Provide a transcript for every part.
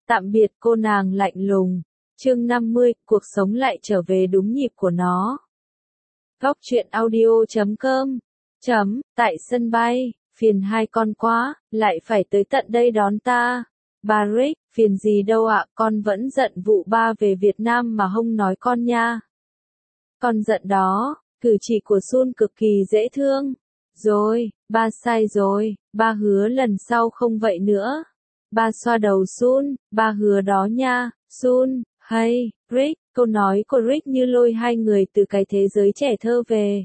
Tạm biệt cô nàng lạnh lùng. Chương 50, cuộc sống lại trở về đúng nhịp của nó. Góc truyện audio.com. Tại sân bay, phiền hai con quá, lại phải tới tận đây đón ta. Bà Rick, phiền gì đâu ạ, con vẫn giận vụ ba về Việt Nam mà không nói con nha. Con giận đó, cử chỉ của Sun cực kỳ dễ thương. Rồi, ba sai rồi, ba hứa lần sau không vậy nữa. Ba xoa đầu Sun, ba hứa đó nha, Sun, hay, Rick, câu nói của Rick như lôi hai người từ cái thế giới trẻ thơ về.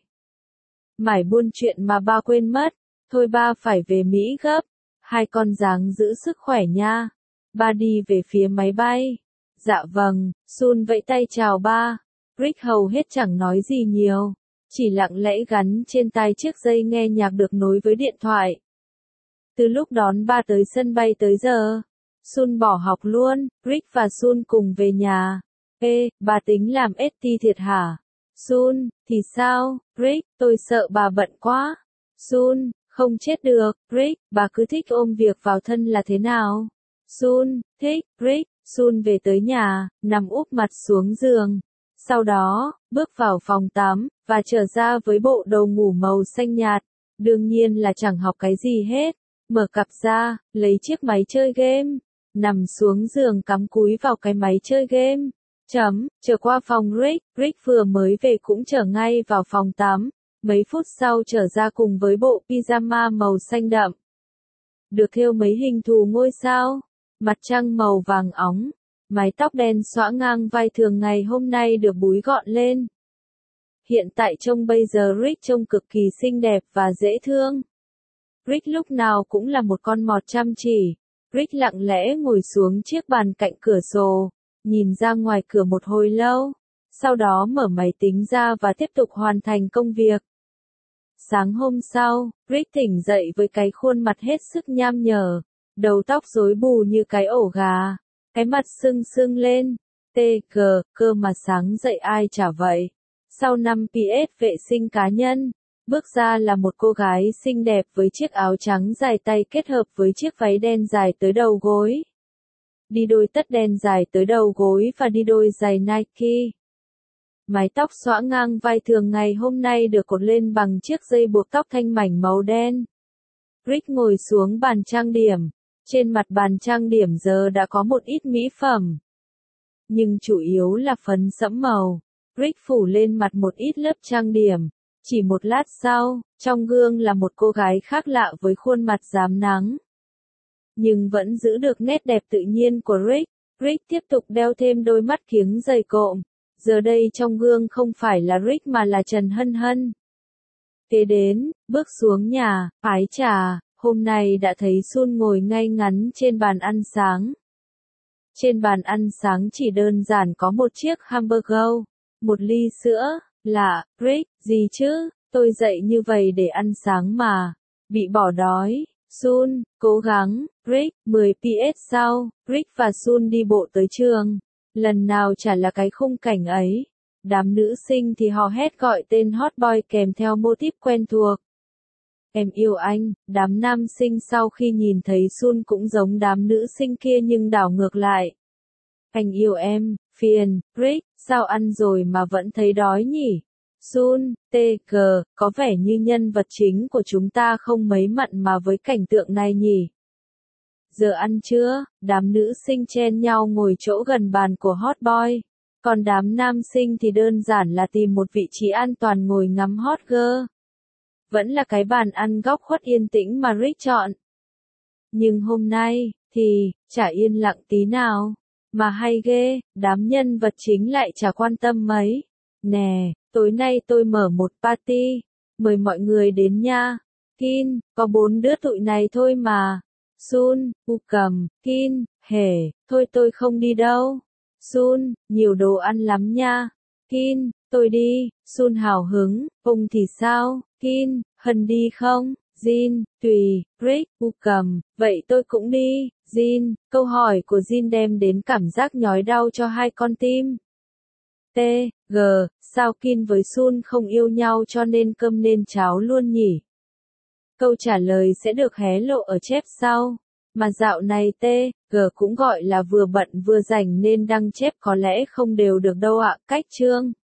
Mải buôn chuyện mà ba quên mất, thôi ba phải về Mỹ gấp, hai con dáng giữ sức khỏe nha. Ba đi về phía máy bay. Dạ vâng, Sun vẫy tay chào ba. Rick hầu hết chẳng nói gì nhiều, chỉ lặng lẽ gắn trên tai chiếc dây nghe nhạc được nối với điện thoại. Từ lúc đón ba tới sân bay tới giờ, Sun bỏ học luôn, Rick và Sun cùng về nhà. Ê, bà tính làm ST thiệt hả? Sun, thì sao? Rick, tôi sợ bà bận quá. Sun, không chết được, Rick, bà cứ thích ôm việc vào thân là thế nào? Sun, thích, Rick, Sun về tới nhà, nằm úp mặt xuống giường. Sau đó, bước vào phòng tắm, và trở ra với bộ đồ ngủ màu xanh nhạt. Đương nhiên là chẳng học cái gì hết. Mở cặp ra, lấy chiếc máy chơi game. Nằm xuống giường cắm cúi vào cái máy chơi game. Trở qua phòng Rick. Rick vừa mới về cũng trở ngay vào phòng tắm. Mấy phút sau trở ra cùng với bộ pyjama màu xanh đậm. Được thêu mấy hình thù ngôi sao. Mặt trăng màu vàng óng. Mái tóc đen xõa ngang vai thường ngày hôm nay được búi gọn lên. Hiện tại trông bây giờ Rick trông cực kỳ xinh đẹp và dễ thương. Rick lúc nào cũng là một con mọt chăm chỉ. Rick lặng lẽ ngồi xuống chiếc bàn cạnh cửa sổ, nhìn ra ngoài cửa một hồi lâu, sau đó mở máy tính ra và tiếp tục hoàn thành công việc. Sáng hôm sau, Rick tỉnh dậy với cái khuôn mặt hết sức nham nhở, đầu tóc rối bù như cái ổ gà, cái mặt sưng sưng lên. Cơ mà sáng dậy ai chả vậy. Sau 5 PS vệ sinh cá nhân, bước ra là một cô gái xinh đẹp với chiếc áo trắng dài tay kết hợp với chiếc váy đen dài tới đầu gối. Đi đôi tất đen dài tới đầu gối và đi đôi giày Nike. Mái tóc xõa ngang vai thường ngày hôm nay được cột lên bằng chiếc dây buộc tóc thanh mảnh màu đen. Rick ngồi xuống bàn trang điểm. Trên mặt bàn trang điểm giờ đã có một ít mỹ phẩm, nhưng chủ yếu là phấn sẫm màu. Rick phủ lên mặt một ít lớp trang điểm. Chỉ một lát sau, trong gương là một cô gái khác lạ với khuôn mặt rám nắng, nhưng vẫn giữ được nét đẹp tự nhiên của Rick. Rick tiếp tục đeo thêm đôi mắt kiếng dày cộm. Giờ đây trong gương không phải là Rick mà là Trần Hân Hân. Kế đến, bước xuống nhà, ái chà, hôm nay đã thấy Sun ngồi ngay ngắn trên bàn ăn sáng. Trên bàn ăn sáng chỉ đơn giản có một chiếc hamburger, một ly sữa. Lạ, Rick, gì chứ, tôi dậy như vậy để ăn sáng mà. Bị bỏ đói. Sun, cố gắng. Rick, 10 PS sau, Rick và Sun đi bộ tới trường. Lần nào chả là cái khung cảnh ấy. Đám nữ sinh thì hò hét gọi tên hot boy kèm theo mô típ quen thuộc. Em yêu anh. Đám nam sinh sau khi nhìn thấy Sun cũng giống đám nữ sinh kia nhưng đảo ngược lại. Anh yêu em. Phiền. Rick, sao ăn rồi mà vẫn thấy đói nhỉ? Sun, có vẻ như nhân vật chính của chúng ta không mấy mặn mà với cảnh tượng này nhỉ? Giờ ăn chưa? Đám nữ sinh chen nhau ngồi chỗ gần bàn của hot boy. Còn đám nam sinh thì đơn giản là tìm một vị trí an toàn ngồi ngắm hot girl. Vẫn là cái bàn ăn góc khuất yên tĩnh mà Rick chọn. Nhưng hôm nay, thì, chả yên lặng tí nào. Mà hay ghê, đám nhân vật chính lại chả quan tâm mấy. Nè, tối nay tôi mở một party. Mời mọi người đến nha. Kin, có 4 đứa tụi này thôi mà. Sun, cầm, Kin, hề, thôi tôi không đi đâu. Sun, nhiều đồ ăn lắm nha. Kin, tôi đi. Sun hào hứng, ông thì sao? Kin, Hân đi không? Jin, tùy. Rick, cầm, vậy tôi cũng đi. Jin, câu hỏi của Jin đem đến cảm giác nhói đau cho hai con tim. Sao Kin với Sun không yêu nhau cho nên cơm nên cháo luôn nhỉ? Câu trả lời sẽ được hé lộ ở chép sau. Mà dạo này G cũng gọi là vừa bận vừa rảnh nên đăng chép có lẽ không đều được đâu ạ. Cách chương